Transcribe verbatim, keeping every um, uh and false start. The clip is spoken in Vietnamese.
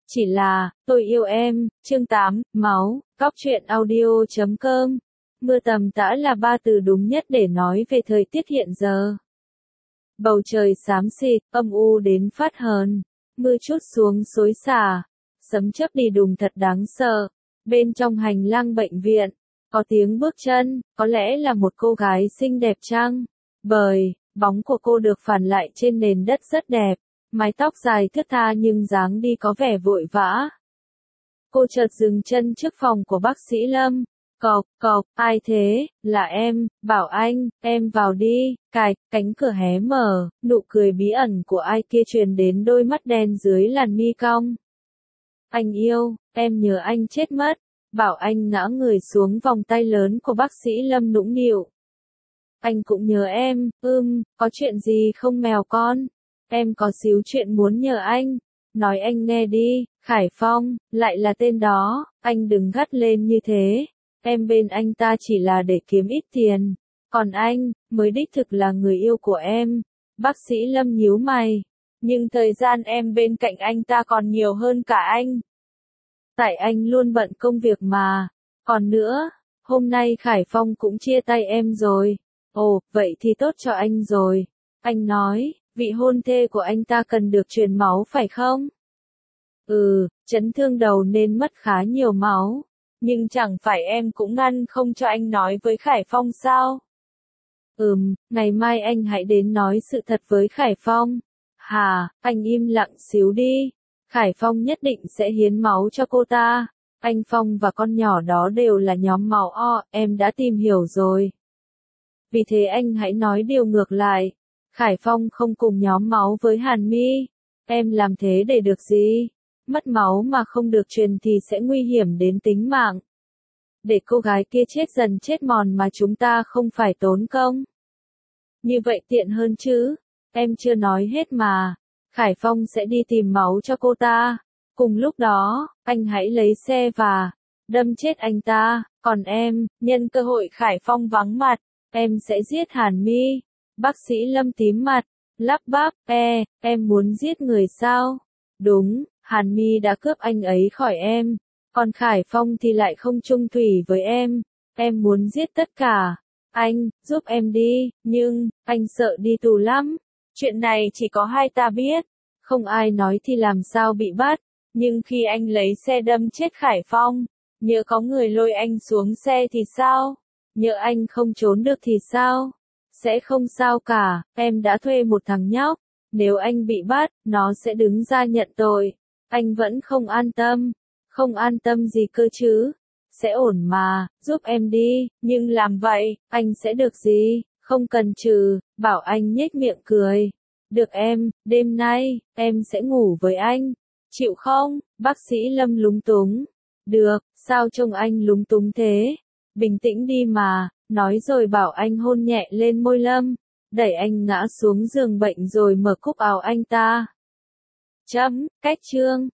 Chỉ là, tôi yêu em, chương tám, máu, góc truyện audio chấm com. Mưa tầm tã là ba từ đúng nhất để nói về thời tiết hiện giờ. Bầu trời xám xịt, âm u đến phát hờn, mưa trút xuống xối xả, sấm chớp đi đùng thật đáng sợ. Bên trong hành lang bệnh viện, có tiếng bước chân, có lẽ là một cô gái xinh đẹp chăng? Bởi, bóng của cô được phản lại trên nền đất rất đẹp, mái tóc dài thướt tha nhưng dáng đi có vẻ vội vã. Cô chợt dừng chân trước phòng của bác sĩ Lâm. Cộc, cộc, ai thế? Là em, bảo anh, em vào đi. Cạch, cánh cửa hé mở, nụ cười bí ẩn của ai kia truyền đến đôi mắt đen dưới làn mi cong. Anh yêu, em nhớ anh chết mất. Bảo anh ngã người xuống vòng tay lớn của bác sĩ Lâm nũng nịu. Anh cũng nhớ em, ưm, có chuyện gì không mèo con? Em có xíu chuyện muốn nhờ anh. Nói anh nghe đi, Khải Phong, lại là tên đó, anh đừng gắt lên như thế. Em bên anh ta chỉ là để kiếm ít tiền, còn anh, mới đích thực là người yêu của em. Bác sĩ Lâm nhíu mày, nhưng thời gian em bên cạnh anh ta còn nhiều hơn cả anh. Tại anh luôn bận công việc mà, còn nữa, hôm nay Khải Phong cũng chia tay em rồi. Ồ, vậy thì tốt cho anh rồi. Anh nói, vị hôn thê của anh ta cần được truyền máu phải không? Ừ, chấn thương đầu nên mất khá nhiều máu. Nhưng chẳng phải em cũng ngăn không cho anh nói với Khải Phong sao? Ừm, ngày mai anh hãy đến nói sự thật với Khải Phong. Hà, anh im lặng xíu đi. Khải Phong nhất định sẽ hiến máu cho cô ta. Anh Phong và con nhỏ đó đều là nhóm máu O, em đã tìm hiểu rồi. Vì thế anh hãy nói điều ngược lại. Khải Phong không cùng nhóm máu với Hàn Mi. Em làm thế để được gì? Mất máu mà không được truyền thì sẽ nguy hiểm đến tính mạng. Để cô gái kia chết dần chết mòn mà chúng ta không phải tốn công. Như vậy tiện hơn chứ. Em chưa nói hết mà. Khải Phong sẽ đi tìm máu cho cô ta. Cùng lúc đó, anh hãy lấy xe và đâm chết anh ta. Còn em, nhân cơ hội Khải Phong vắng mặt, em sẽ giết Hàn Mi. Bác sĩ Lâm tím mặt, lắp bắp, e, em muốn giết người sao? Đúng, Hàn Mi đã cướp anh ấy khỏi em. Còn Khải Phong thì lại không chung thủy với em. Em muốn giết tất cả. Anh, giúp em đi, nhưng, anh sợ đi tù lắm. Chuyện này chỉ có hai ta biết. Không ai nói thì làm sao bị bắt. Nhưng khi anh lấy xe đâm chết Khải Phong, nhỡ có người lôi anh xuống xe thì sao? Nhỡ anh không trốn được thì sao? Sẽ không sao cả, em đã thuê một thằng nhóc. Nếu anh bị bắt, nó sẽ đứng ra nhận tội. Anh vẫn không an tâm. Không an tâm gì cơ chứ? Sẽ ổn mà, giúp em đi, nhưng làm vậy, anh sẽ được gì? Không cần trừ, bảo anh nhếch miệng cười. Được em, đêm nay, em sẽ ngủ với anh. Chịu không? Bác sĩ Lâm lúng túng. Được, sao trông anh lúng túng thế? Bình tĩnh đi mà, nói rồi bảo anh hôn nhẹ lên môi Lâm. Đẩy anh ngã xuống giường bệnh rồi mở cúc áo anh ta. Chấm, cách chương.